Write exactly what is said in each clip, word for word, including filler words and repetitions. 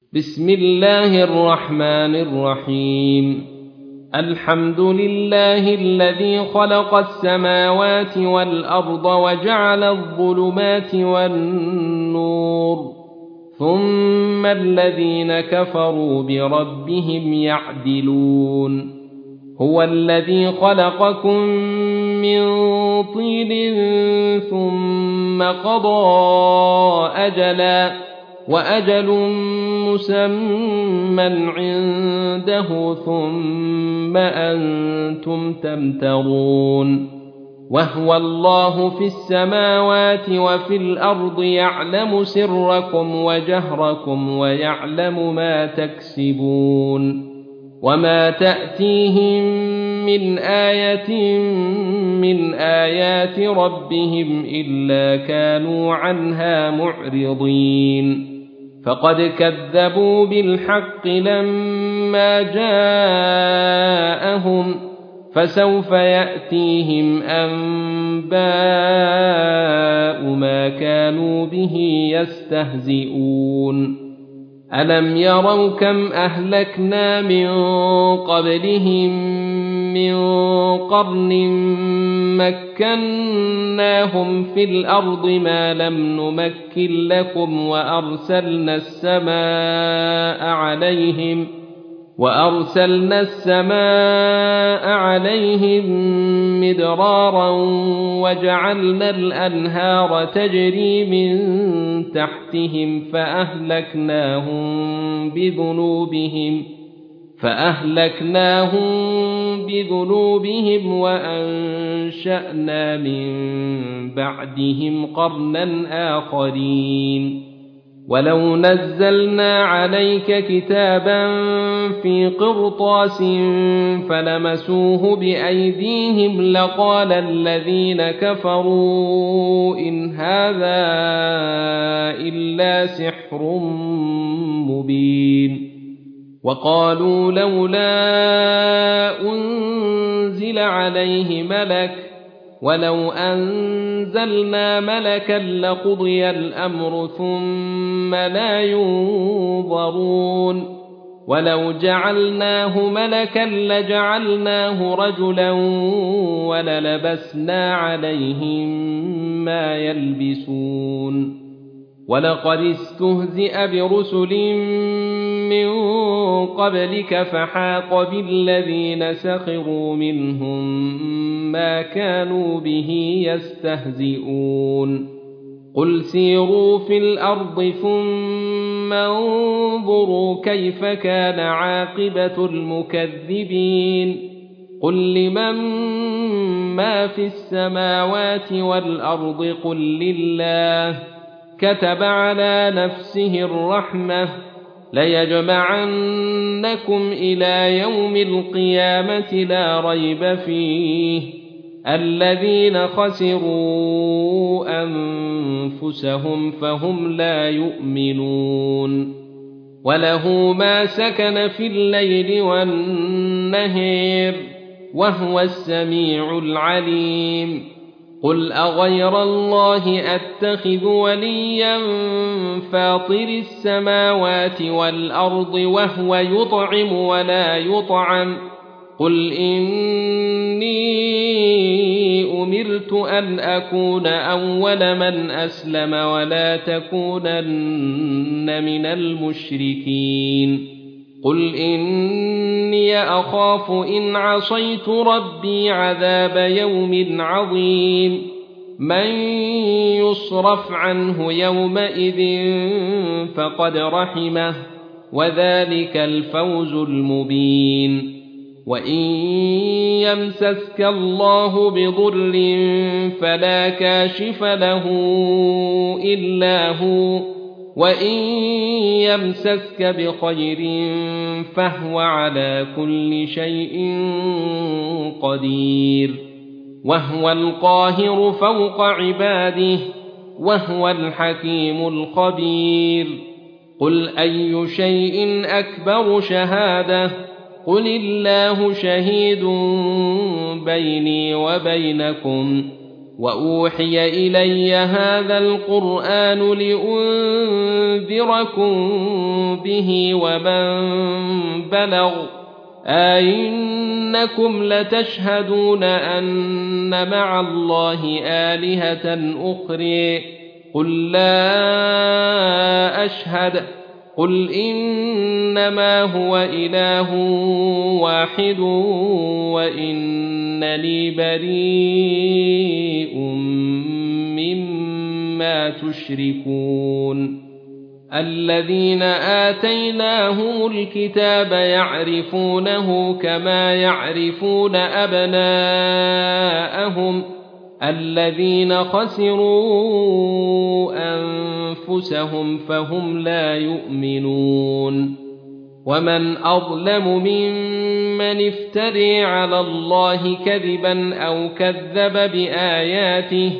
بسم الله الرحمن الرحيم الحمد لله الذي خلق السماوات والأرض وجعل الظلمات والنور ثم الذين كفروا بربهم يعدلون هو الذي خلقكم من طين ثم قضى أجلا وأجل مسمى عنده ثم أنتم تمترون وهو الله في السماوات وفي الأرض يعلم سركم وجهركم ويعلم ما تكسبون وما تأتيهم من آية من آيات ربهم إلا كانوا عنها معرضين فقد كذبوا بالحق لما جاءهم فسوف يأتيهم أنباء ما كانوا به يستهزئون ألم يروا كم أهلكنا من قبلهم من قرن مكناهم في الأرض ما لم نمكن لكم وأرسلنا السماء عليهم وأرسلنا السماء عليهم مدرارا وجعلنا الأنهار تجري من تحتهم فأهلكناهم بذنوبهم فأهلكناهم بذنوبهم وأنشأنا من بعدهم قرنا آخرين ولو نزلنا عليك كتابا في قرطاس فلمسوه بأيديهم لقال الذين كفروا إن هذا إلا سحر مبين وقالوا لولا أنزل عليه ملك ولو أنزلنا ملكا لقضي الأمر ثم لا ينظرون ولو جعلناه ملكا لجعلناه رجلا وللبسنا عليهم ما يلبسون ولقد استهزئ برسل من قبلك فحاق بالذين سخروا منهم ما كانوا به يستهزئون قل سيروا في الأرض ثم انظروا كيف كان عاقبة المكذبين قل لمن ما في السماوات والأرض قل لله كتب على نفسه الرحمة ليجمعنكم إلى يوم القيامة لا ريب فيه الذين خسروا أنفسهم فهم لا يؤمنون وله ما سكن في الليل والنهار وهو السميع العليم قل أغير الله أتخذ وليا فاطر السماوات والأرض وهو يطعم ولا يطعم قل إني أمرت أن أكون أول من أسلم ولا تكونن من المشركين قل إني أخاف إن عصيت ربي عذاب يوم عظيم من يصرف عنه يومئذ فقد رحمه وذلك الفوز المبين وإن يمسسك الله بضر فلا كاشف له إلا هو وإن يمسسك بخير فهو على كل شيء قدير وهو القاهر فوق عباده وهو الحكيم الخبير قل أي شيء أكبر شهادة قل الله شهيد بيني وبينكم وأوحي إلي هذا القرآن لأنذركم به ومن بلغ أئنكم لتشهدون أن مع الله آلهة أخرى قل لا أشهد قل إنما هو إله واحد وإنني بريء مما تشركون الذين آتيناهم الكتاب يعرفونه كما يعرفون أبناءهم الذين خسروا أنفسهم فهم لا يؤمنون ومن أظلم ممن افتري على الله كذبا أو كذب بآياته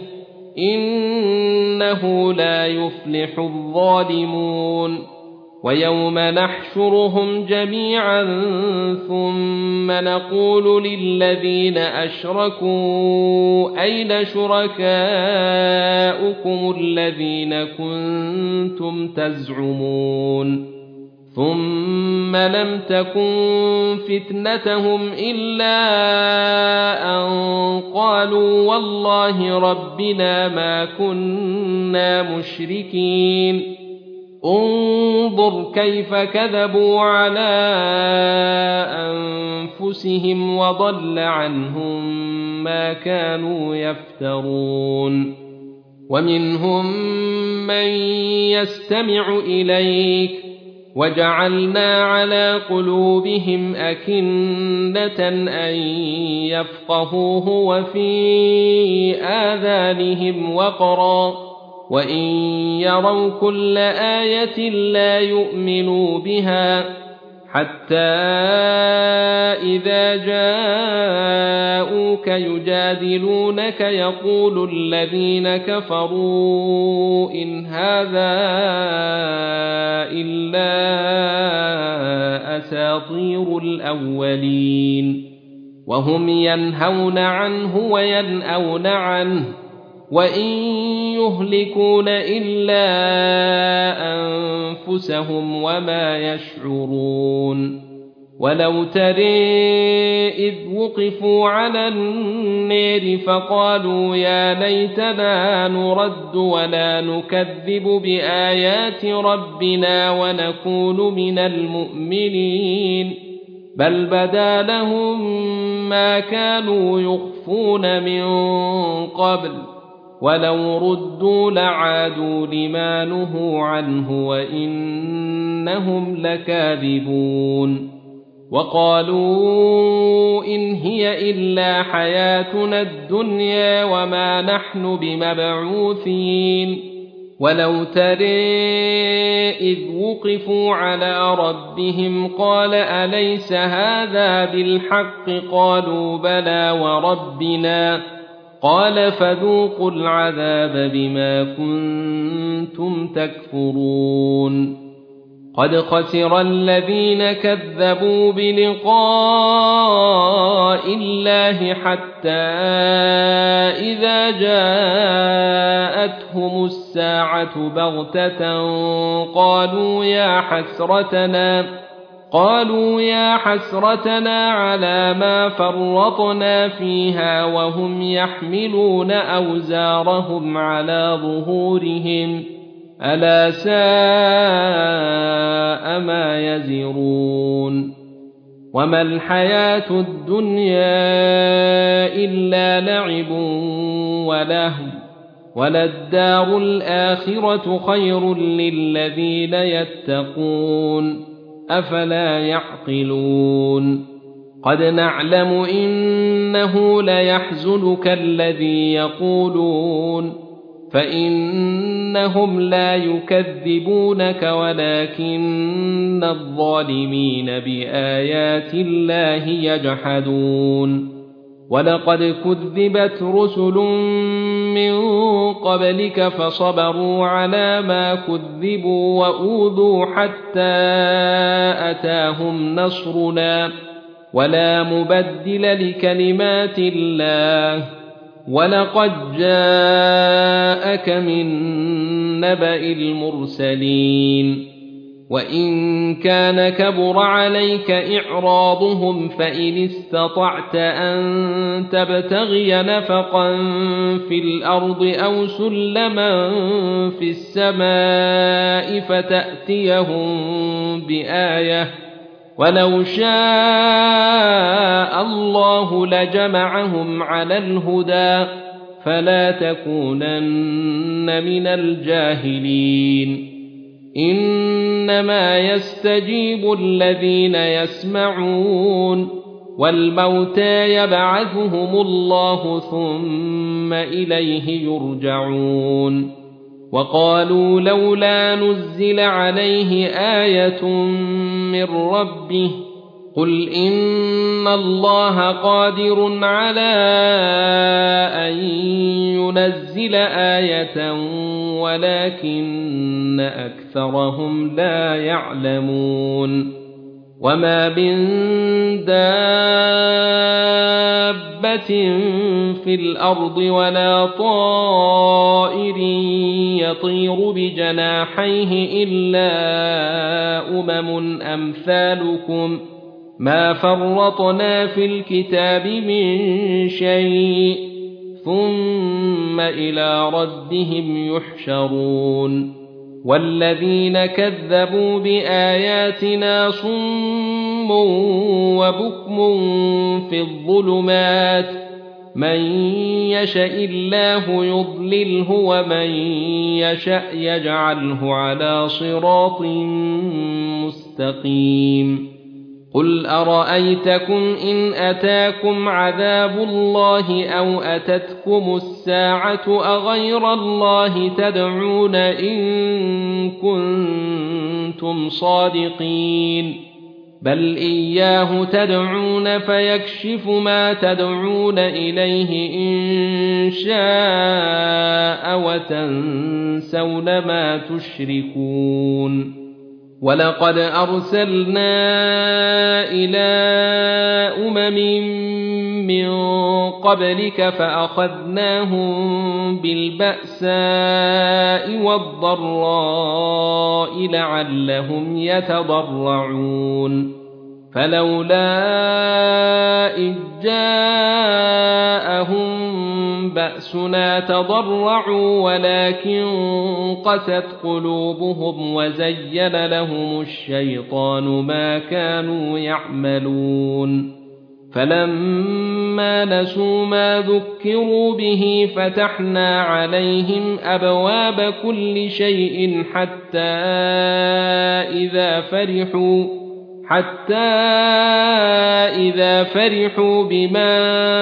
إنه لا يفلح الظالمون ويوم نحشرهم جميعا ثم نقول للذين أشركوا أين شركاؤكم الذين كنتم تزعمون ثم لم تكن فتنتهم إلا أن قالوا والله ربنا ما كنا مشركين انظر كيف كذبوا على أنفسهم وضل عنهم ما كانوا يفترون ومنهم من يستمع إليك وجعلنا على قلوبهم أكنة أن يفقهوه وفي آذانهم وقرا وإن يروا كل آية لا يؤمنوا بها حتى إذا جاءوك يجادلونك يقول الذين كفروا إن هذا إلا أساطير الأولين وهم ينهون عنه وينأون عنه وإن يهلكون إلا أنفسهم وما يشعرون ولو ترى إذ وقفوا على النار فقالوا يا ليتنا نرد ولا نكذب بآيات ربنا ونكون من المؤمنين بل بدا لهم ما كانوا يخفون من قبل ولو ردوا لعادوا لما نهوا عنه وإنهم لكاذبون وقالوا إن هي إلا حياتنا الدنيا وما نحن بمبعوثين ولو ترى إذ وقفوا على ربهم قال أليس هذا بالحق قالوا بلى وربنا قال فذوقوا العذاب بما كنتم تكفرون قد خسر الذين كذبوا بلقاء الله حتى إذا جاءتهم الساعة بغتة قالوا يا حسرتنا قالوا يا حسرتنا على ما فرطنا فيها وهم يحملون أوزارهم على ظهورهم ألا ساء ما يزرون وما الحياة الدنيا إلا لعب ولهو وللدار الآخرة خير للذين يتقون أفلا يعقلون قد نعلم إنه ليحزنك الذي يقولون فإنهم لا يكذبونك ولكن الظالمين بآيات الله يجحدون ولقد كذبت رسل من قبلك فصبروا على ما كذبوا وأوذوا حتى أتاهم نصرنا ولا مبدل لكلمات الله ولقد جاءك من نبأ المرسلين وإن كان كبر عليك إعراضهم فإن استطعت أن تبتغي نفقا في الأرض أو سلما في السماء فتأتيهم بآية ولو شاء الله لجمعهم على الهدى فلا تكونن من الجاهلين إنما يستجيب الذين يسمعون والموتى يبعثهم الله ثم إليه يرجعون وقالوا لولا نزل عليه آية من ربه قل إن الله قادر على أن ينزل آية ولكن أكثرهم لا يعلمون وما من دابة في الأرض ولا طائر يطير بجناحيه إلا أمم أمثالكم ما فرطنا في الكتاب من شيء ثم إلى ربهم يحشرون والذين كذبوا بآياتنا صم وبكم في الظلمات من يشاء الله يضلله ومن يشاء يجعله على صراط مستقيم قل أرأيتكم إن أتاكم عذاب الله أو أتتكم الساعة أغير الله تدعون إن كنتم صادقين بل إياه تدعون فيكشف ما تدعون إليه إن شاء وتنسون ما تشركون ولقد أرسلنا إلى أمم من قبلك فأخذناهم بالبأساء والضراء لعلهم يتضرعون فلولا إذ جاءهم بأسنا تضرعوا ولكن قست قلوبهم وزين لهم الشيطان ما كانوا يعملون فلما نسوا ما ذكروا به فتحنا عليهم أبواب كل شيء حتى إذا فرحوا حتى إذا فرحوا بما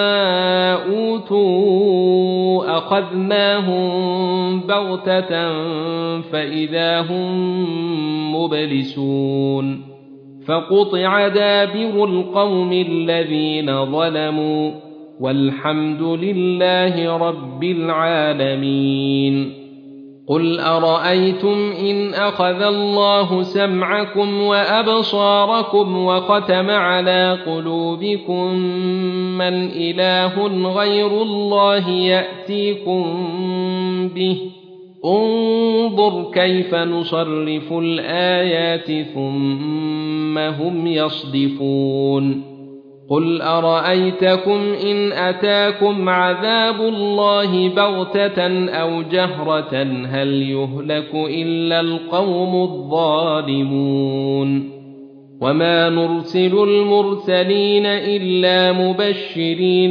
أوتوا أخذناهم بغتة فإذا هم مبلسون فقطع دابر القوم الذين ظلموا والحمد لله رب العالمين قل أرأيتم إن أخذ الله سمعكم وأبصاركم وختم على قلوبكم من إله غير الله يأتيكم به انظر كيف نصرف الآيات ثم هم يصدفون قل أرأيتكم إن أتاكم عذاب الله بغتة أو جهرة هل يهلك إلا القوم الظالمون وما نرسل المرسلين إلا مبشرين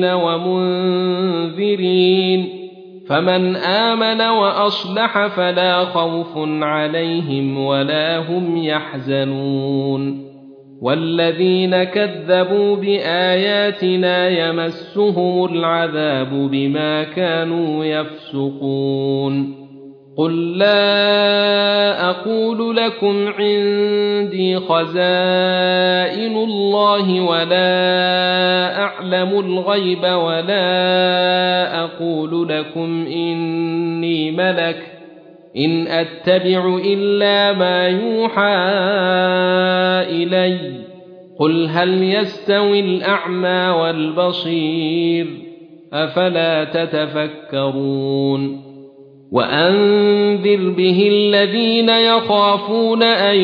ومنذرين فمن آمن وأصلح فلا خوف عليهم ولا هم يحزنون والذين كذبوا بآياتنا يمسهم العذاب بما كانوا يفسقون قل لا أقول لكم عندي خزائن الله ولا أعلم الغيب ولا أقول لكم إني ملك إن أتبع إلا ما يوحى إلي قل هل يستوي الأعمى والبصير أفلا تتفكرون وأنذر به الذين يخافون أن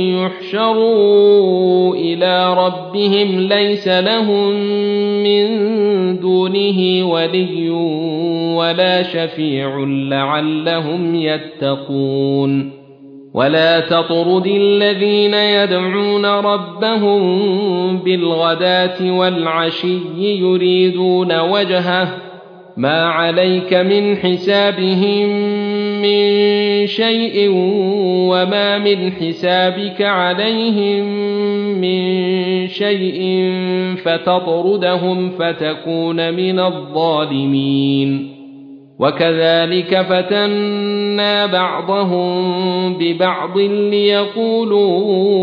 يحشروا إلى ربهم ليس لهم من دونه ولي ولا شفيع لعلهم يتقون ولا تطرد الذين يدعون ربهم بالغداة والعشي يريدون وجهه ما عليك من حسابهم من شيء وما من حسابك عليهم من شيء فتطردهم فتكون من الظالمين وكذلك فتنا بعضهم ببعض ليقولوا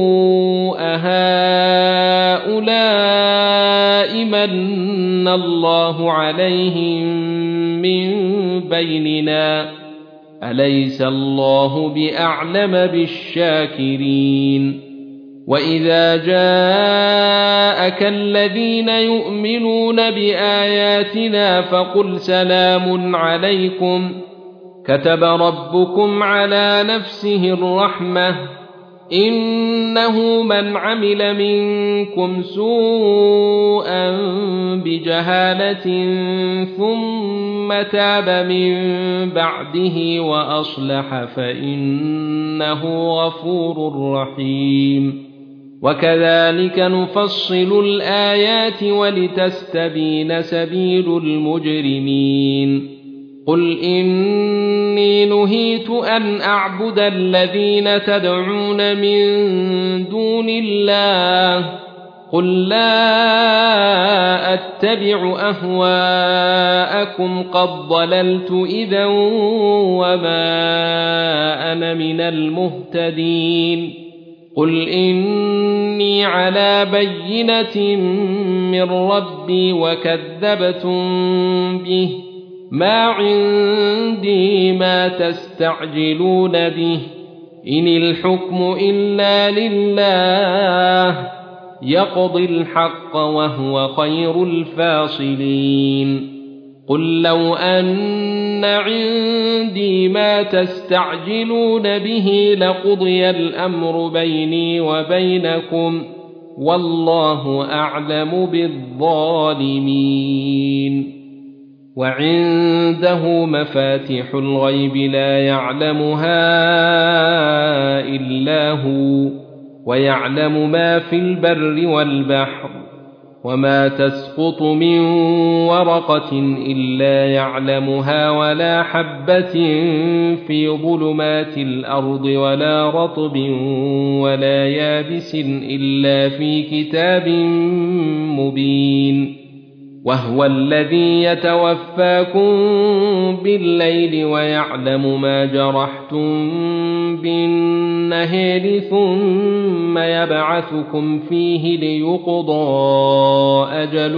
أهؤلاء من الله عليهم من بيننا أليس الله بأعلم بالشاكرين وإذا جاءك الذين يؤمنون بآياتنا فقل سلام عليكم كتب ربكم على نفسه الرحمة إنه من عمل منكم سوءا بجهالة ثم تاب من بعده وأصلح فإنه غفور رحيم وكذلك نفصل الآيات ولتستبين سبيل المجرمين قل إني نهيت أن أعبد الذين تدعون من دون الله قل لا أتبع أهواءكم قد ضللت إذا وما أنا من المهتدين قل إني على بينة من ربي وكذبتم به ما عندي ما تستعجلون به إن الحكم إلا لله يقضي الحق وهو خير الفاصلين قل لو أن عندي ما تستعجلون به لقضي الأمر بيني وبينكم والله أعلم بالظالمين وعنده مفاتح الغيب لا يعلمها إلا هو ويعلم ما في البر والبحر وما تسقط من ورقة إلا يعلمها ولا حبة في ظلمات الأرض ولا رطب ولا يابس إلا في كتاب مبين وهو الذي يتوفاكم بالليل ويعلم ما جرحتم بالنهار ثم يبعثكم فيه ليقضى أجل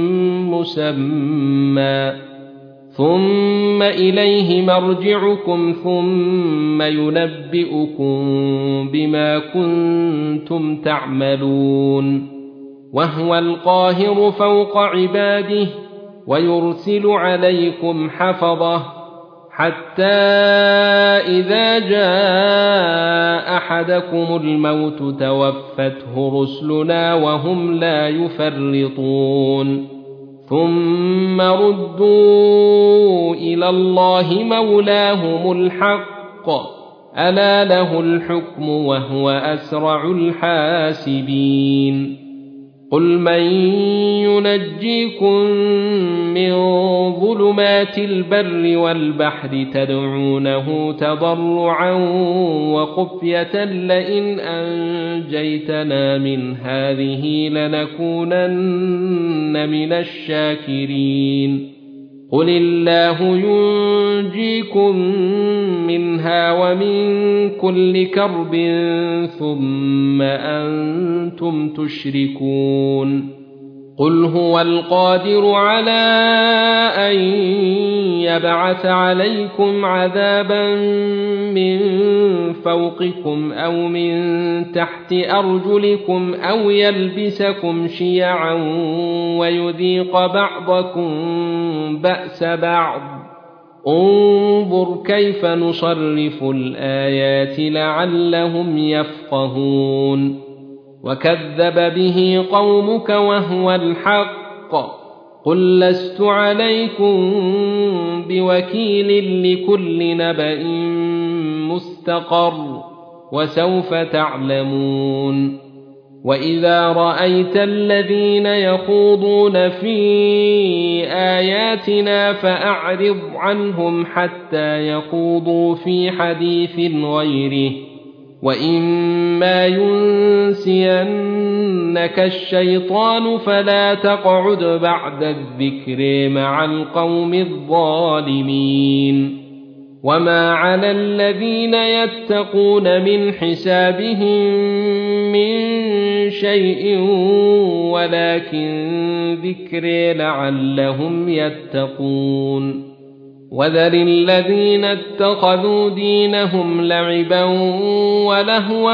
مسمى ثم إليه مرجعكم ثم ينبئكم بما كنتم تعملون وهو القاهر فوق عباده ويرسل عليكم حفظه حتى إذا جاء أحدكم الموت توفته رسلنا وهم لا يفرطون ثم ردوا إلى الله مولاهم الحق ألا له الحكم وهو أسرع الحاسبين قل من ينجيكم من ظلمات البر والبحر تدعونه تضرعا وخفية لئن أنجيتنا من هذه لنكونن من الشاكرين قل الله ينجيكم منها ومن كل كرب ثم أنتم تشركون قل هو القادر على أن يبعث عليكم عذابا من فوقكم أو من تحت أرجلكم أو يلبسكم شيعا ويذيق بعضكم بأس بعض انظر كيف نصرف الآيات لعلهم يفقهون وكذب به قومك وهو الحق قل لست عليكم بوكيل لكل نبأ مستقر وسوف تعلمون وإذا رأيت الذين يخوضون في آياتنا فأعرض عنهم حتى يخوضوا في حديث غيره وإما ينسينك الشيطان فلا تقعد بعد الذكر مع القوم الظالمين وما على الذين يتقون من حسابهم من شيء ولكن ذكر لعلهم يتقون وذر الذين اتخذوا دينهم لعبا ولهوا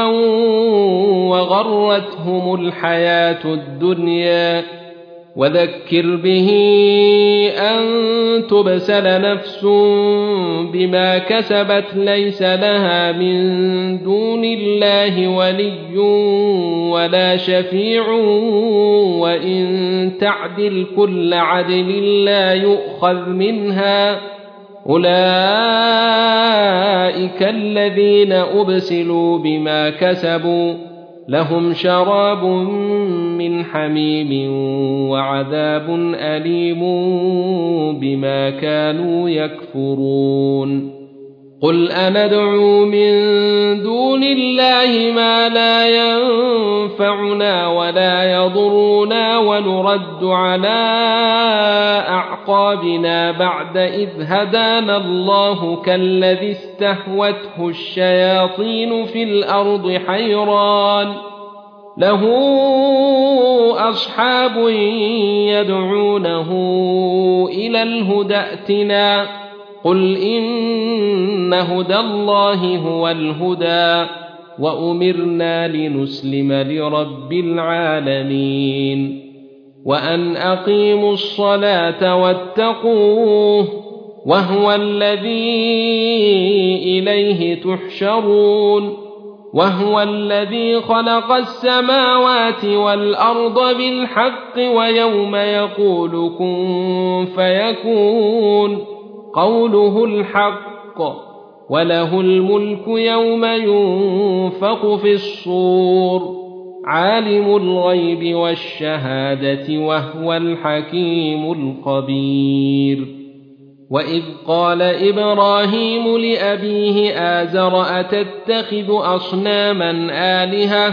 وغرتهم الحياة الدنيا وذكر به أن تبسل نفس بما كسبت ليس لها من دون الله ولي ولا شفيع وإن تعدل كل عدل لا يؤخذ منها أولئك الذين أبسلوا بما كسبوا لهم شراب من حميم وعذاب أليم بما كانوا يكفرون قل أندعو من دون الله ما لا ينفعنا ولا يضرنا ونرد على أعقابنا بعد إذ هدانا الله كالذي استهوته الشياطين في الأرض حيران له أصحاب يدعونه إلى الهدى ائتنا قل إن هدى الله هو الهدى وأمرنا لنسلم لرب العالمين وأن أقيموا الصلاة واتقوه وهو الذي إليه تحشرون وهو الذي خلق السماوات والأرض بالحق ويوم يقول كن فيكون قوله الحق وله الملك يوم ينفخ في الصور عالم الغيب والشهادة وهو الحكيم الخبير وإذ قال إبراهيم لأبيه آزر أتتخذ أصناما آلهة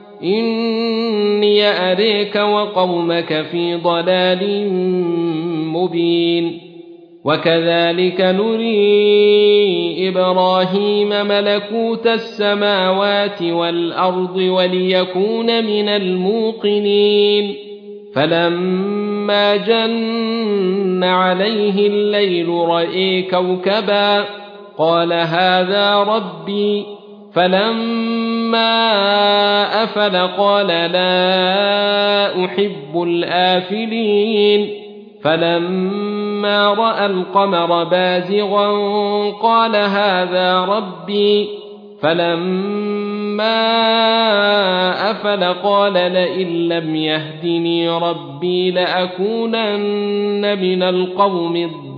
إني أريك وقومك في ضلال مبين وكذلك نري إبراهيم ملكوت السماوات والأرض وليكون من الموقنين فلما جن عليه الليل رأى كوكبا قال هذا ربي فلما أفل قال لا أحب الآفلين فلما رأى القمر بازغا قال هذا ربي فلما أفل قال لئن لم يهدني ربي لأكونن من القوم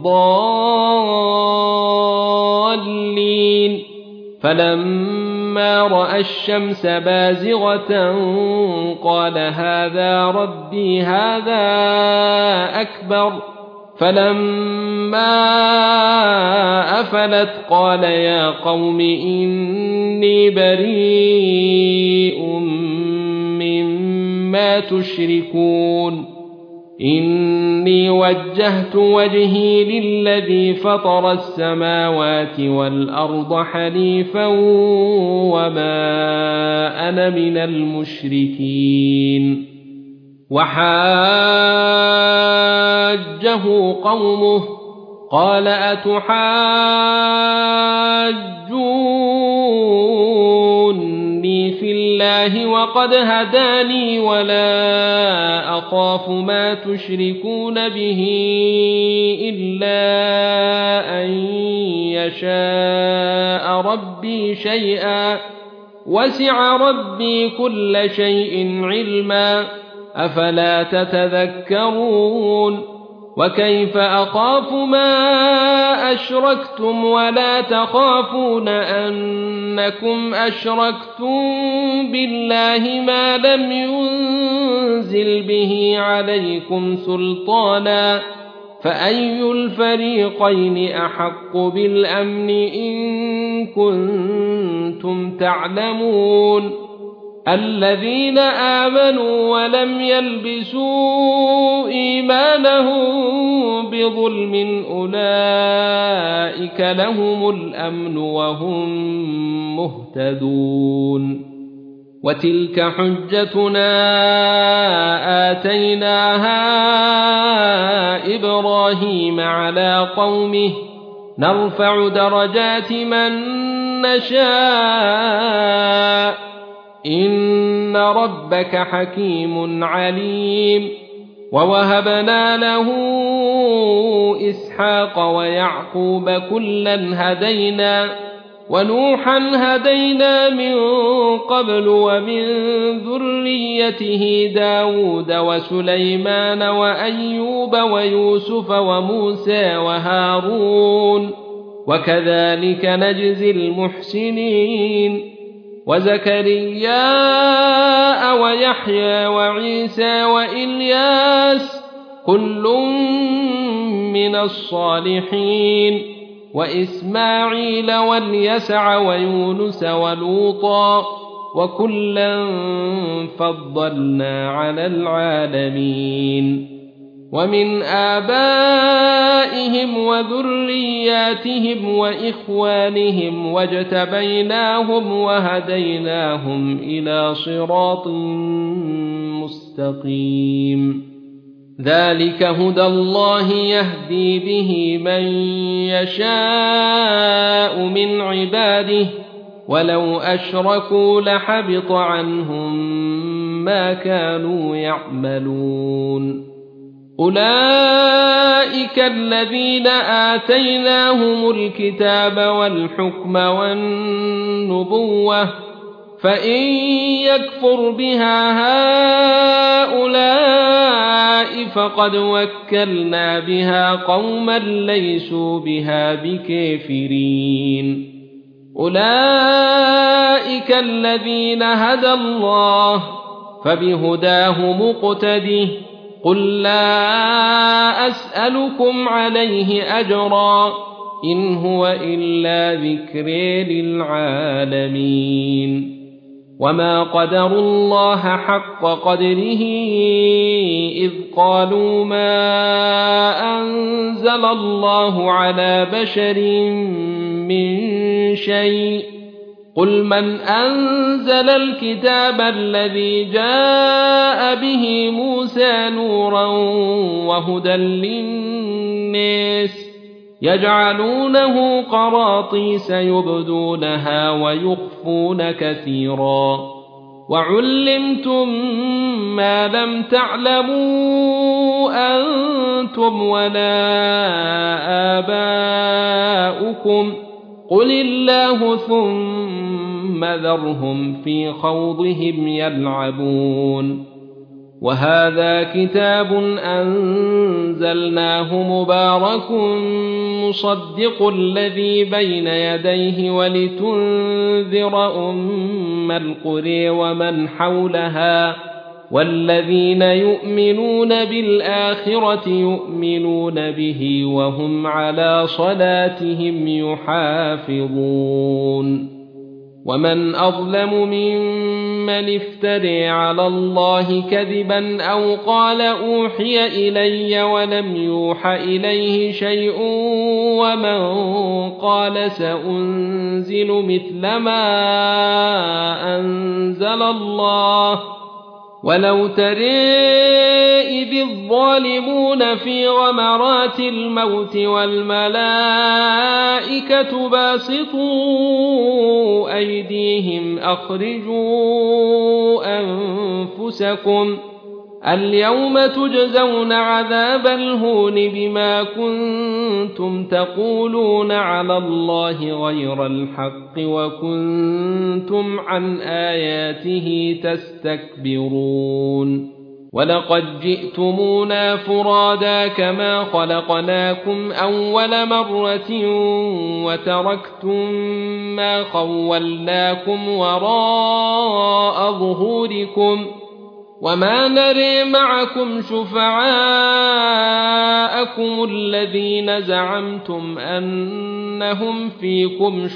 الضالين فلما رأى الشمس بازغة قال هذا ربي هذا أكبر فلما أفلت قال يا قوم إني بريء مما تشركون إني وجهت وجهي للذي فطر السماوات والأرض حنيفا وما أنا من المشركين وحاجه قومه قال أتحاجوني في الله وقد هداني ولا أخاف ما تشركون به إلا أن يشاء ربي شيئا وسع ربي كل شيء علما أفلا تتذكرون وكيف أخاف ما أشركتم ولا تخافون أنكم أشركتم بالله ما لم ينزل به عليكم سلطانا فأي الفريقين أحق بالأمن إن كنتم تعلمون الذين آمنوا ولم يلبسوا إيمانهم بظلم أولئك لهم الأمن وهم مهتدون وتلك حجتنا آتيناها إبراهيم على قومه نرفع درجات من نشاء إن ربك حكيم عليم ووهبنا له إسحاق ويعقوب كلا هدينا ونوحا هدينا من قبل ومن ذريته داود وسليمان وأيوب ويوسف وموسى وهارون وكذلك نجزي المحسنين وزكريا ويحيى وعيسى وإلياس كل من الصالحين وإسماعيل واليسع ويونس ولوطا وكلا فضلنا على العالمين ومن آبائهم وذرياتهم وإخوانهم واجتبيناهم وهديناهم إلى صراط مستقيم ذلك هدى الله يهدي به من يشاء من عباده ولو أشركوا لحبط عنهم ما كانوا يعملون أولئك الذين آتيناهم الكتاب والحكم والنبوة فإن يكفر بها هؤلاء فقد وكلنا بها قوما ليسوا بها بكافرين أولئك الذين هدى الله فبهداه مقتده قل لا أسألكم عليه أجرا إن هو إلا ذكر للعالمين وما قدروا الله حق قدره إذ قالوا ما أنزل الله على بشر من شيء قل من أنزل الكتاب الذي جاء به موسى نورا وهدى للناس يجعلونه قراطيس يبدونها ويخفون كثيرا وعلمتم ما لم تعلموا أنتم ولا آباؤكم قل الله ثم ذرهم في خوضهم يلعبون وهذا كتاب أنزلناه مبارك مصدق الذي بين يديه ولتنذر أم القرى ومن حولها والذين يؤمنون بالآخرة يؤمنون به وهم على صلاتهم يحافظون ومن أظلم ممن افترى على الله كذبا أو قال أوحي إلي ولم يوح إليه شيء ومن قال سأنزل مثل ما أنزل الله ولو ترى إذ الظالمون في غمرات الموت والملائكة باسطوا أيديهم أخرجوا أنفسكم اليوم تجزون عذاب الهون بما كنتم تقولون على الله غير الحق وكنتم عن آياته تستكبرون ولقد جئتمونا فرادا كما خلقناكم أول مرة وتركتم ما خولناكم وراء ظهوركم وما نري معكم شفعاءكم الذين زعمتم أنهم فيكم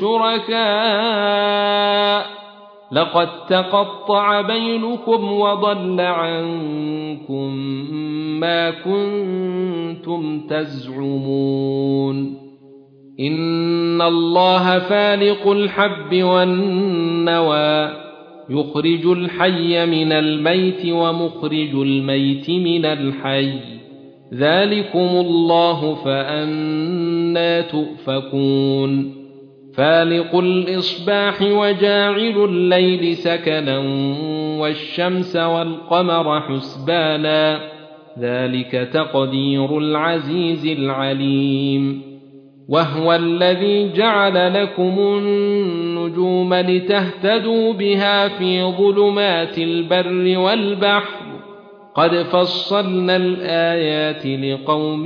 شركاء لقد تقطع بينكم وضل عنكم ما كنتم تزعمون إن الله فالق الحب والنوى يخرج الحي من الميت ومخرج الميت من الحي ذلكم الله فأنى تؤفكون فالق الإصباح وجاعل الليل سكنا والشمس والقمر حسبانا ذلك تقدير العزيز العليم وهو الذي جعل لكم النجوم لتهتدوا بها في ظلمات البر والبحر قد فصلنا الآيات لقوم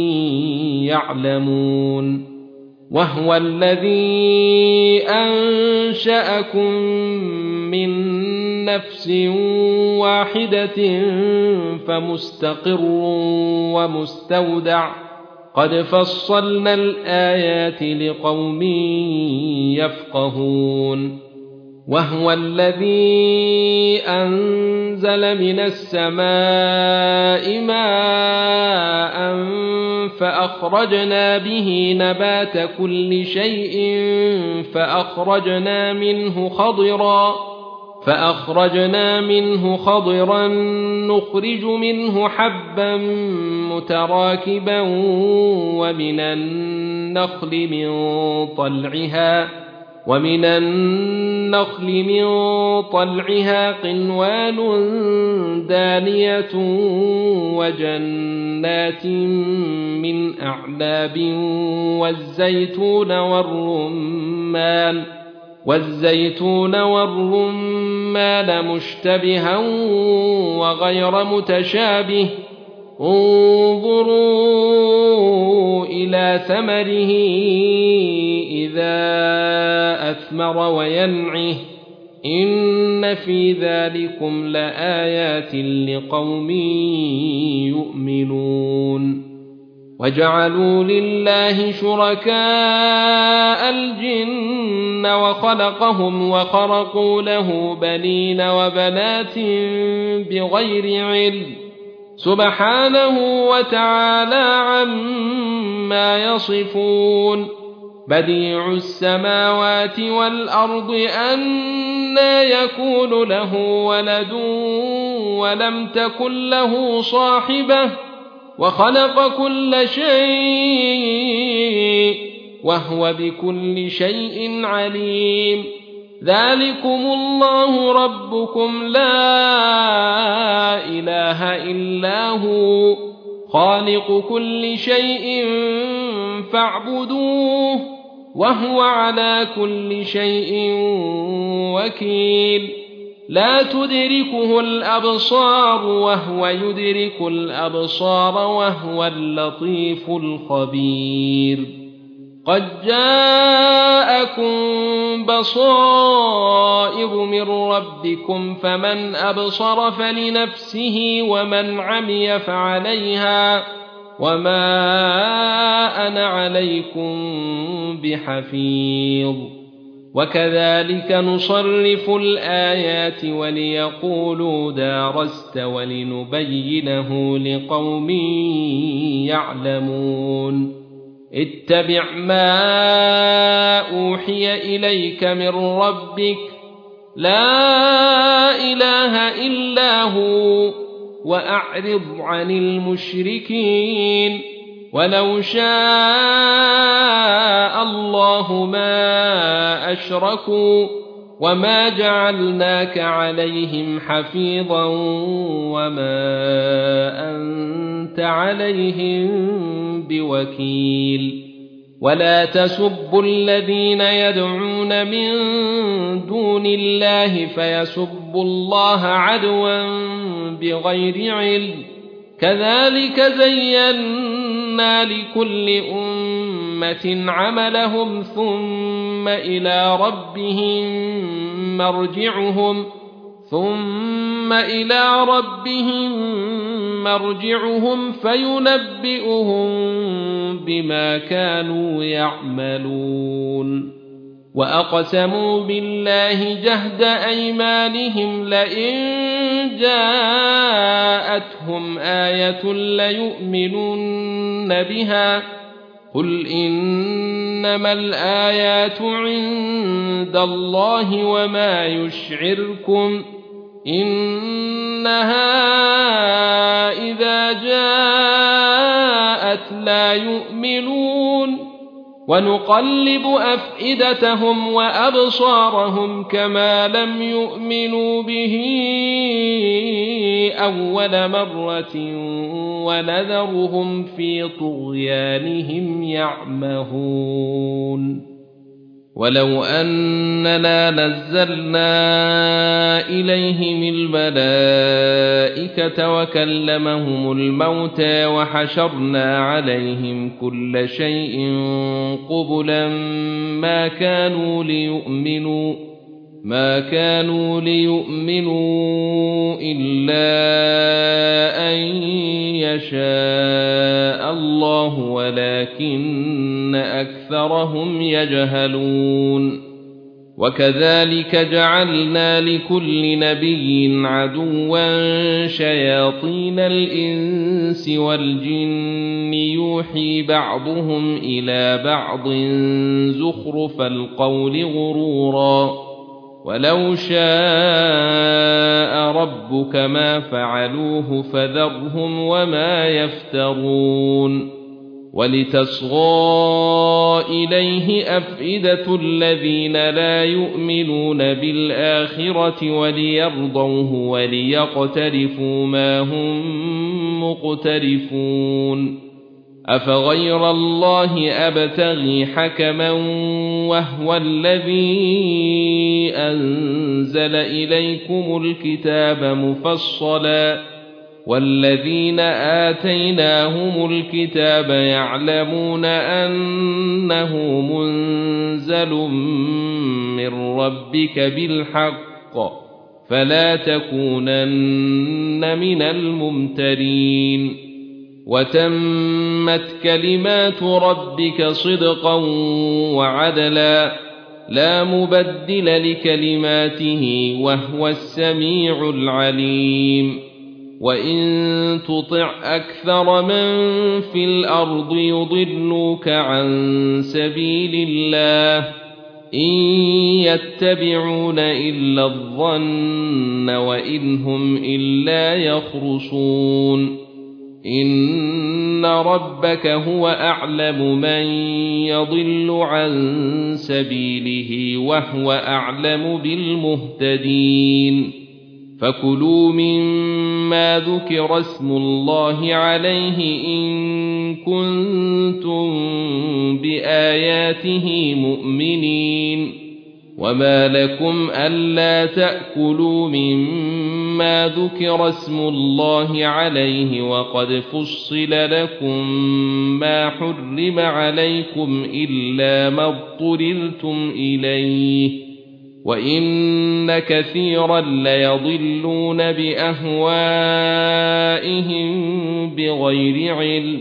يعلمون وهو الذي أنشأكم من نفس واحدة فمستقر ومستودع قد فصلنا الآيات لقوم يفقهون وهو الذي أنزل من السماء ماء فأخرجنا به نبات كل شيء فأخرجنا منه خضرا فأخرجنا منه خضرا نخرج منه حبا متراكبا ومن النخل من طلعها ومن النخل من طلعها قنوان دانية وجنات من أعناب والزيتون والرمان والزيتون والرمان مشتبها وغير متشابه انظروا إلى ثمره إذا أثمر وينعه إن في ذلكم لآيات لقوم يؤمنون وجعلوا لله شركاء الجن وخلقهم وخرقوا له بنين وبنات بغير علم سبحانه وتعالى عما يصفون بديع السماوات والأرض أنى يكون له ولد ولم تكن له صاحبة وخلق كل شيء وهو بكل شيء عليم ذلكم الله ربكم لا إله إلا هو خالق كل شيء فاعبدوه وهو على كل شيء وكيل لا تدركه الأبصار وهو يدرك الأبصار وهو اللطيف الخبير قد جاءكم بصائر من ربكم فمن أبصر فلنفسه ومن عمي فعليها وما أنا عليكم بحفيظ وكذلك نصرف الآيات وليقولوا دارست ولنبينه لقوم يعلمون اتبع ما أوحي إليك من ربك لا إله إلا هو وأعرض عن المشركين ولو شاء الله ما أشركوا وما جعلناك عليهم حفيظا وما أنت عليهم بوكيل ولا تسبوا الذين يدعون من دون الله فيسبوا الله عدوا بغير علم كذلك زينا لكل أمة عملهم ثم إلى ربهم مرجعهم ثم إلى ربهم مرجعهم فينبئهم بما كانوا يعملون وأقسموا بالله جهد أيمانهم لئن جاءتهم آية ليؤمنن بها قل إنما الآيات عند الله وما يشعركم إنها إذا جاءت لا يؤمنون ونقلب أفئدتهم وأبصارهم كما لم يؤمنوا به أول مرة ونذرهم في طغيانهم يعمهون ولو أننا نزلنا إليهم الملائكة وكلمهم الموتى وحشرنا عليهم كل شيء قبلا ما كانوا ليؤمنوا ما كانوا ليؤمنوا إلا أن يشاء الله ولكن أكثرهم يجهلون وكذلك جعلنا لكل نبي عدوا شياطين الإنس والجن يوحي بعضهم إلى بعض زخرف القول غرورا ولو شاء ربك ما فعلوه فذرهم وما يفترون ولتصغى إليه أفئدة الذين لا يؤمنون بالآخرة وليرضوه وليقترفوا ما هم مقترفون أفغير الله أبتغي حكما وهو الذي أنزل إليكم الكتاب مفصلا والذين آتيناهم الكتاب يعلمون أنه منزل من ربك بالحق فلا تكونن من الممترين وتمت كلمات ربك صدقا وعدلا لا مبدل لكلماته وهو السميع العليم وإن تطع أكثر من في الأرض يضلوك عن سبيل الله إن يتبعون إلا الظن وإن هم إلا يخرصون إن ربك هو أعلم من يضل عن سبيله وهو أعلم بالمهتدين فكلوا مما ذكر اسم الله عليه إن كنتم بآياته مؤمنين وما لكم ألا تأكلوا مما ذكر اسم الله عليه وقد فصل لكم ما حرم عليكم إلا ما اضطررتم إليه وإن كثيرا ليضلون بأهوائهم بغير علم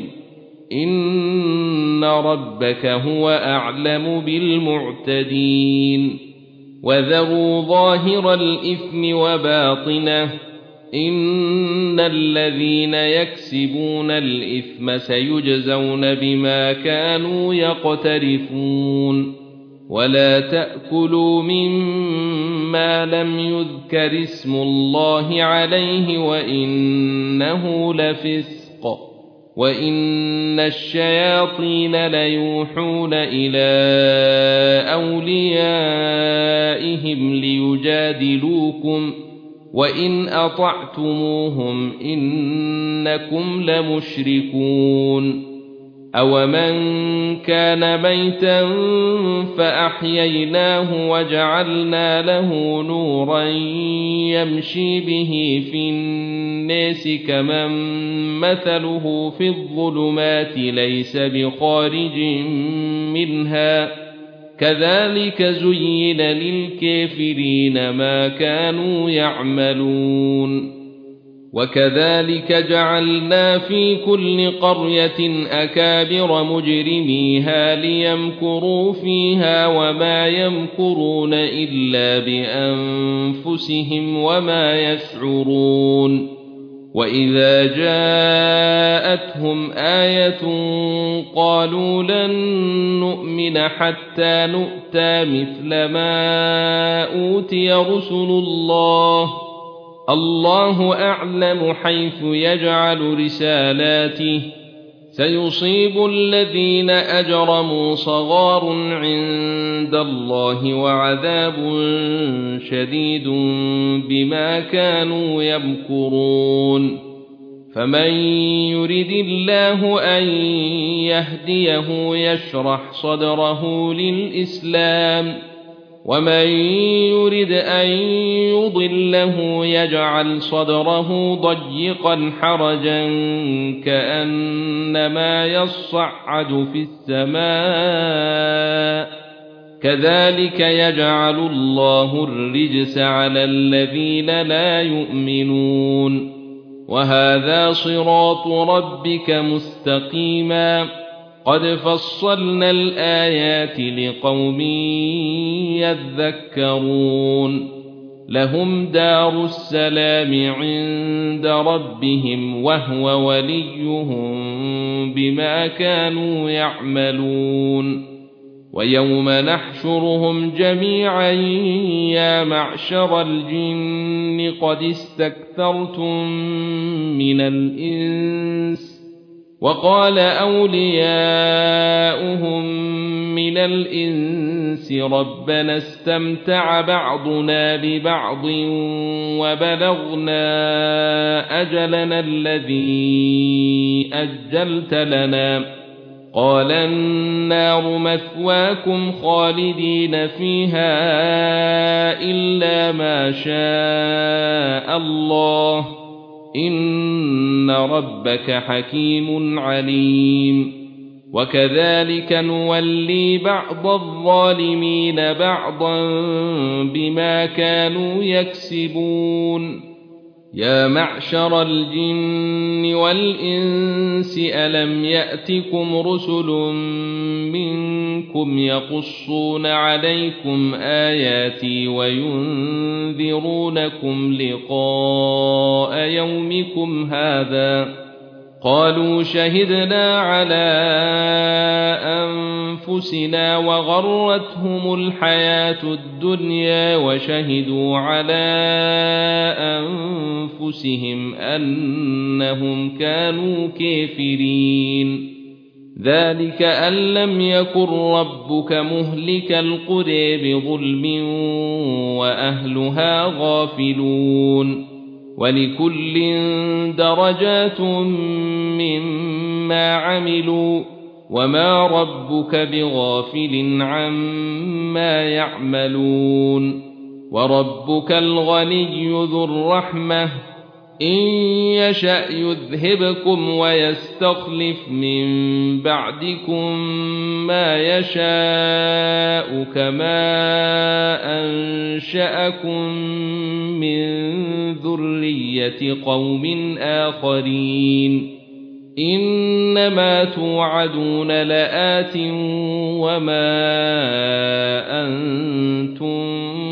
إن ربك هو أعلم بالمعتدين وذروا ظاهر الإثم وباطنه إن الذين يكسبون الإثم سيجزون بما كانوا يقترفون ولا تأكلوا مما لم يذكر اسم الله عليه وإنه لفسق وإن الشياطين ليوحون إلى أوليائهم ليجادلوكم وإن أطعتموهم إنكم لمشركون أومن كان ميتا فأحييناه وجعلنا له نورا يمشي به في الناس كمن مثله في الظلمات ليس بخارج منها كذلك زين للكافرين ما كانوا يعملون وكذلك جعلنا في كل قرية أكابر مجرميها ليمكروا فيها وما يمكرون إلا بأنفسهم وما يشعرون وإذا جاءتهم آية قالوا لن نؤمن حتى نؤتى مثل ما أوتي رسل الله الله أعلم حيث يجعل رسالاته سيصيب الذين أجرموا صغار عند الله وعذاب شديد بما كانوا يمكرون فمن يرد الله أن يهديه يشرح صدره للإسلام ومن يرد أن يضله يجعل صدره ضيقا حرجا كأنما يصعد في السماء كذلك يجعل الله الرجس على الذين لا يؤمنون وهذا صراط ربك مستقيما قد فصلنا الآيات لقوم يذكرون لهم دار السلام عند ربهم وهو وليهم بما كانوا يعملون ويوم نحشرهم جميعا يا معشر الجن قد استكثرتم من الإنس وقال أولياؤهم من الإنس ربنا استمتع بعضنا ببعض وبلغنا أجلنا الذي أجلت لنا قال النار مثواكم خالدين فيها إلا ما شاء الله إن ربك حكيم عليم وكذلك نولي بعض الظالمين بعضا بما كانوا يكسبون يا معشر الجن والإنس ألم يأتكم رسل منكم يقصون عليكم آياتي وينذرونكم لقاء يومكم هذا قالوا شهدنا على أنفسنا وغرتهم الحياة الدنيا وشهدوا على أنفسهم أنهم كانوا كافرين ذلك أن لم يكن ربك مهلك القرى بظلم وأهلها غافلون ولكل درجات مما عملوا وما ربك بغافل عما يعملون وربك الغني ذو الرحمة إن يشأ يذهبكم ويستخلف من بعدكم ما يشاء كما أنشأكم من ذرية قوم آخرين إنما توعدون لآت وما أنتم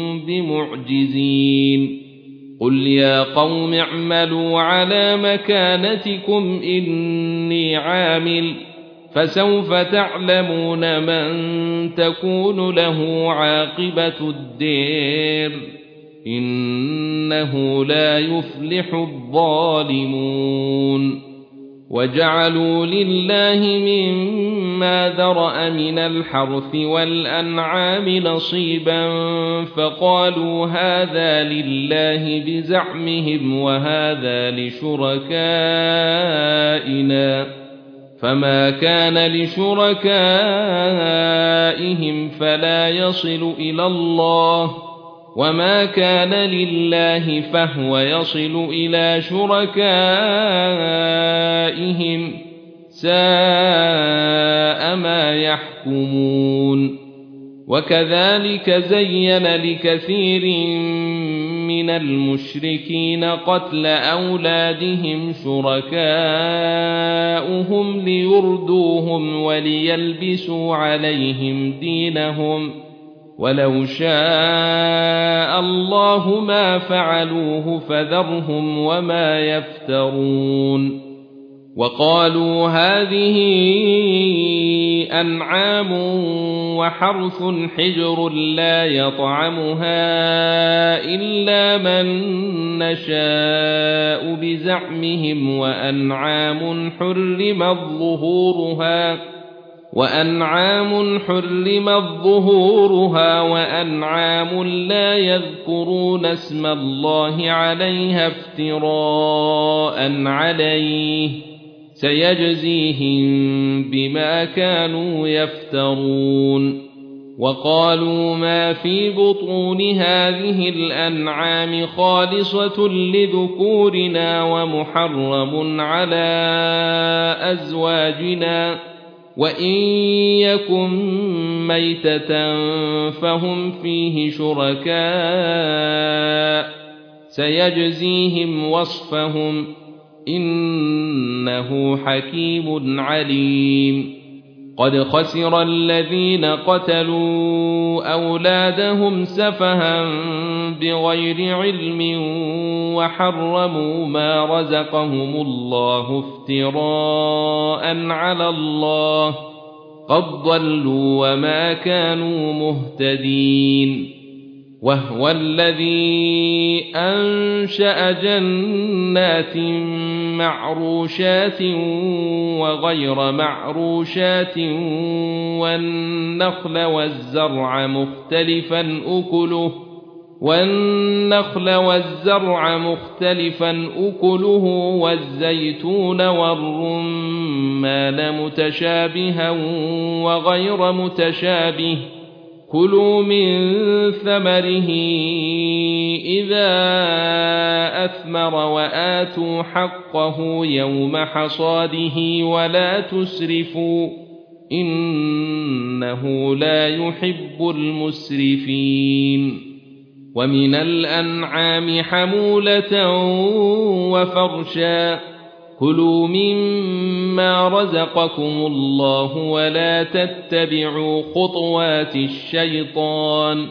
بمعجزين قل يا قوم اعملوا على مكانتكم إني عامل فسوف تعلمون من تكون له عاقبة الدير إنه لا يفلح الظالمون وجعلوا لله مما ذرأ من الحرث والأنعام نصيبا فقالوا هذا لله بزعمهم وهذا لشركائنا فما كان لشركائهم فلا يصل إلى الله وما كان لله فهو يصل إلى شركائهم ساء ما يحكمون وكذلك زين لكثير من المشركين قتل أولادهم شركاؤهم ليردوهم وليلبسوا عليهم دينهم ولو شاء الله ما فعلوه فذرهم وما يفترون وقالوا هذه أنعام وحرث حجر لا يطعمها إلا من نشاء بزعمهم وأنعام حرمت ظهورها وأنعام حرمت ظهورها وأنعام لا يذكرون اسم الله عليها افتراء عليه سيجزيهم بما كانوا يفترون وقالوا ما في بطون هذه الأنعام خالصة لذكورنا ومحرم على أزواجنا وإن يكن ميتة فهم فيه شركاء سيجزيهم وصفهم إنه حكيم عليم قد خسر الذين قتلوا أولادهم سفها بغير علم وحرموا ما رزقهم الله افتراء على الله قد ضلوا وما كانوا مهتدين وهو الذي أنشأ جنات معروشات وغير معروشات والنخل والزرع مختلفا أكله والنخل والزرع مختلفا أكله والزيتون والرمان متشابها وغير متشابه كلوا من ثمره إذا أثمر وآتوا حقه يوم حصاده ولا تسرفوا إنه لا يحب المسرفين ومن الأنعام حمولة وفرشا كلوا مما رزقكم الله ولا تتبعوا خطوات الشيطان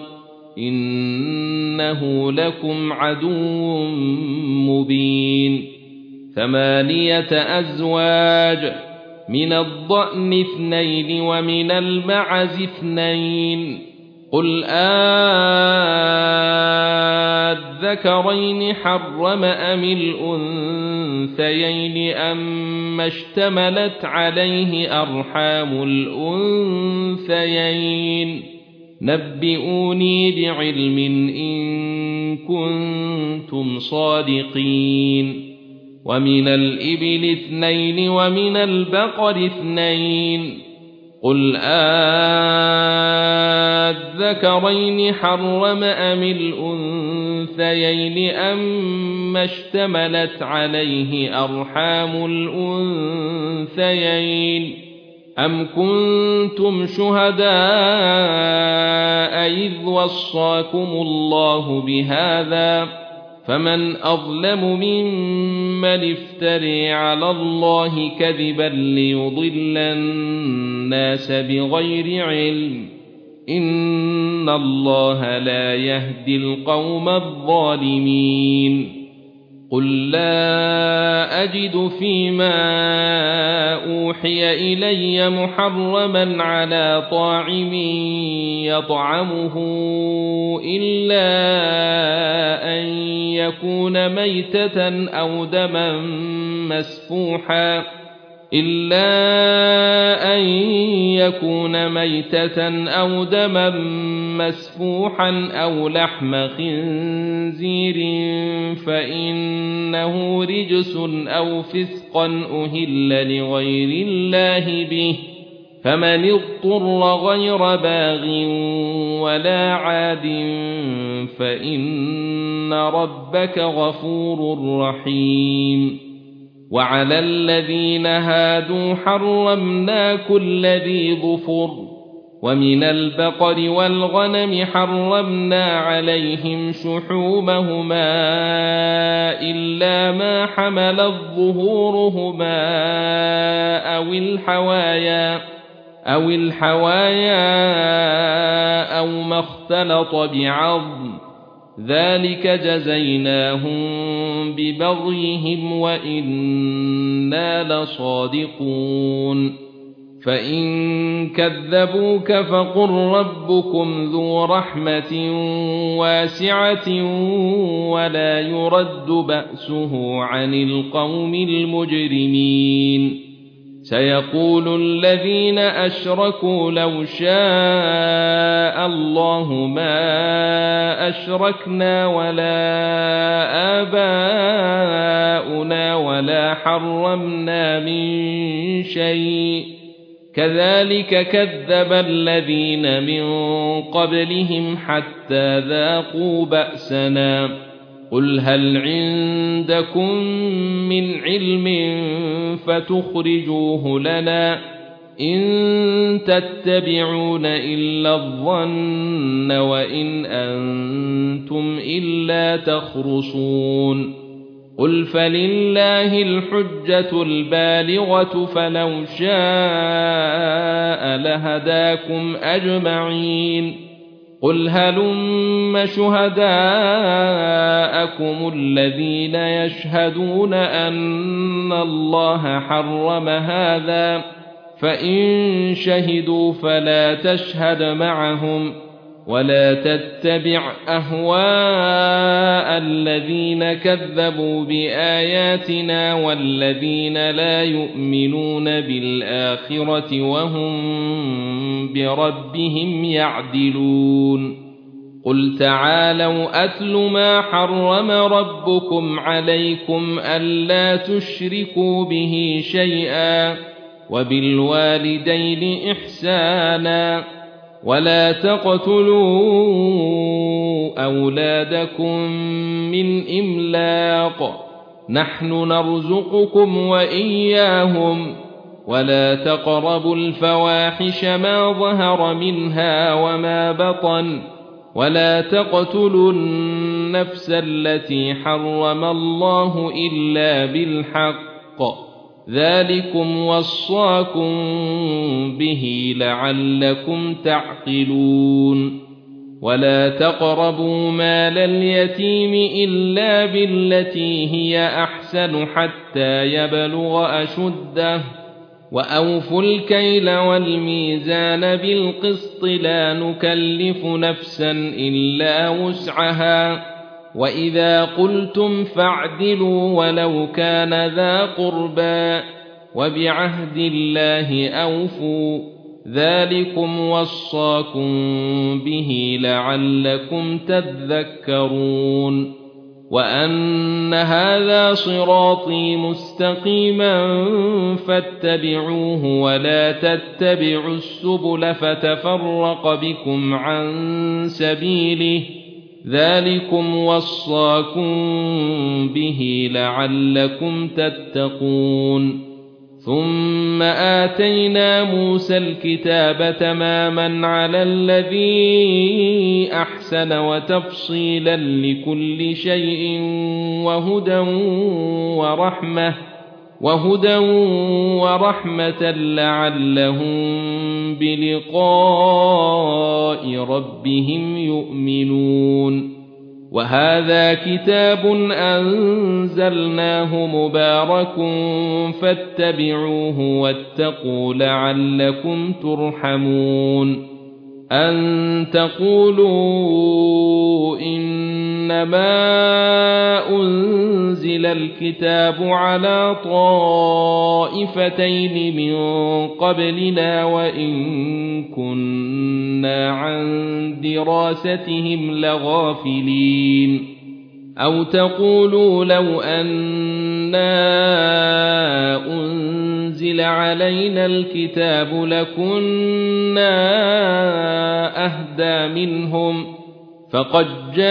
إنه لكم عدو مبين ثمانية أزواج من الضأن اثنين ومن المعز اثنين قل أذكرين حرم أم الأنثيين أم اشتملت عليه أرحام الأنثيين نبئوني بعلم إن كنتم صادقين ومن الإبل اثنين ومن البقر اثنين قل أذكرين حرم أم الأنثيين أم اشتملت عليه أرحام الأنثيين أم كنتم شهداء إذ وصاكم الله بهذا فمن أظلم ممن افتري على الله كذبا ليضل الناس بغير علم إن الله لا يهدي القوم الظالمين قل لا أجد فيما أوحي إلي محرما على طاعم يطعمه إلا أن يكون ميتة أو دما مسفوحا إلا أن يكون ميتة أو دما مسفوحا أو لحم خنزير فإنه رجس أو فسقا أهل لغير الله به فمن اضطر غير باغ ولا عاد فإن ربك غفور رحيم وعلى الذين هادوا حرمنا كل ذي ظفر ومن البقر والغنم حرمنا عليهم شحومهما إلا ما حملت ظهورهما أو الحوايا أو الحوايا أو ما اختلط بعظم ذلك جزيناهم ببغيهم وإنا لصادقون فإن كذبوك فقل ربكم ذو رحمة واسعة ولا يرد بأسه عن القوم المجرمين سيقول الذين أشركوا لو شاء الله ما أشركنا ولا آباؤنا ولا حرمنا من شيء كذلك كذب الذين من قبلهم حتى ذاقوا بأسنا قل هل عندكم من علم فتخرجوه لنا إن تتبعون إلا الظن وإن أنتم إلا تخرصون قل فلله الحجة البالغة فلو شاء لهداكم أجمعين قل هلم شهداءكم الذين يشهدون أن الله حرم هذا فإن شهدوا فلا تشهد معهم ولا تتبع أهواء الذين كذبوا بآياتنا والذين لا يؤمنون بالآخرة وهم بربهم يعدلون قل تعالوا أتل ما حرم ربكم عليكم ألا تشركوا به شيئا وبالوالدين إحسانا ولا تقتلوا أولادكم من إملاق نحن نرزقكم وإياهم ولا تقربوا الفواحش ما ظهر منها وما بطن ولا تقتلوا النفس التي حرم الله إلا بالحق ذلكم وصاكم به لعلكم تعقلون ولا تقربوا مال اليتيم إلا بالتي هي أحسن حتى يبلغ أشده وأوفوا الكيل والميزان بالقسط لا نكلف نفسا إلا وسعها وإذا قلتم فاعدلوا ولو كان ذا قربى وبعهد الله أوفوا ذلكم وصاكم به لعلكم تذكرون وأن هذا صراطي مستقيما فاتبعوه ولا تتبعوا السبل فتفرق بكم عن سبيله ذلكم وصاكم به لعلكم تتقون ثم آتينا موسى الكتاب تماما على الذي أحسن وتفصيلا لكل شيء وهدى ورحمة وهدى ورحمة لعلهم بلقاء ربهم يؤمنون وهذا كتاب أنزلناه مبارك فاتبعوه واتقوا لعلكم ترحمون أن تقولوا إنما أنزل الكتاب على طائفتين من قبلنا وإن كنا عن دراستهم لغافلين أو تقولوا لو أنا أنزل علينا الكتاب لكنا أهدى منهم فقد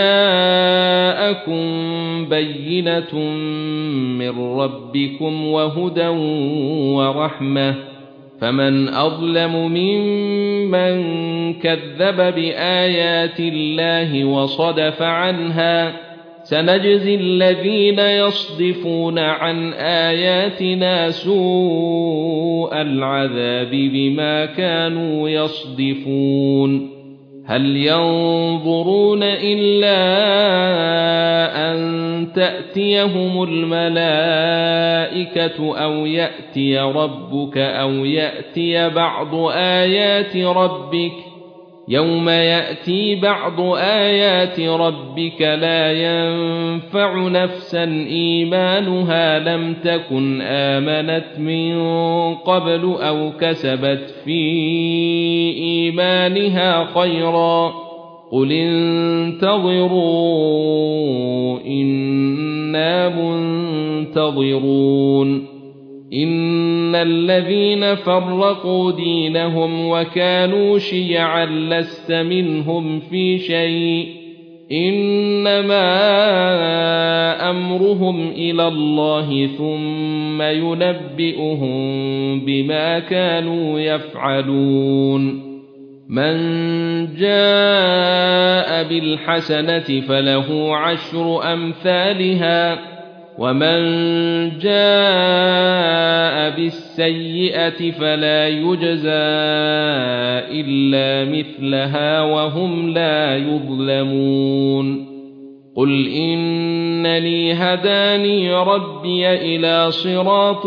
جاءكم بينة من ربكم وهدى ورحمة فمن أظلم ممن كذب بآيات الله وصدف عنها سنجزي الذين يصدفون عن آياتنا سوء العذاب بما كانوا يصدفون هل ينظرون إلا أن تأتيهم الملائكة أو يأتي ربك أو يأتي بعض آيات ربك يوم يأتي بعض آيات ربك لا ينفع نفسا إيمانها لم تكن آمنت من قبل أو كسبت في إيمانها خيرا قل انتظروا إنا منتظرون إن الذين فرقوا دينهم وكانوا شيعا لست منهم في شيء إنما أمرهم إلى الله ثم ينبئهم بما كانوا يفعلون من جاء بالحسنة فله عشر أمثالها ومن جاء بالسيئة فلا يجزى إلا مثلها وهم لا يظلمون قل إنني هداني ربي إلى صراط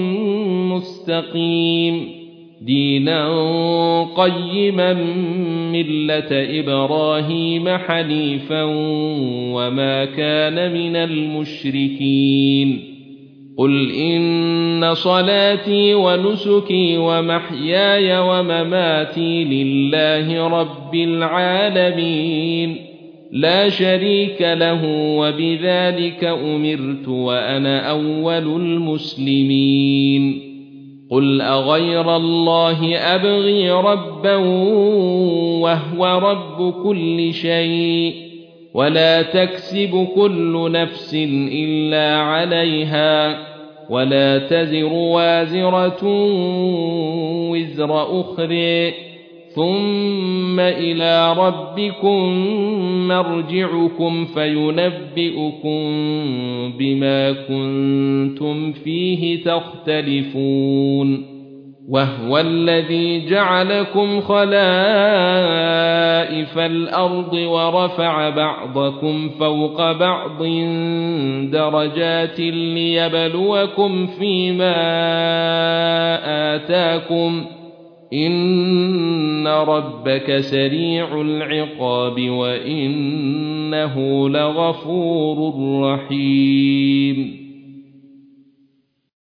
مستقيم دينا قيما ملة إبراهيم حنيفا وما كان من المشركين قل إن صلاتي ونسكي ومحياي ومماتي لله رب العالمين لا شريك له وبذلك أمرت وأنا أول المسلمين قل أغير الله أبغي ربا وهو رب كل شيء ولا تكسب كل نفس إلا عليها ولا تزر وازرة وزر أخرى ثم إلى ربكم مرجعكم فينبئكم بما كنتم فيه تختلفون وهو الذي جعلكم خلائف الأرض ورفع بعضكم فوق بعض درجات ليبلوكم فيما آتاكم إن ربك سريع العقاب وإنه لغفور رحيم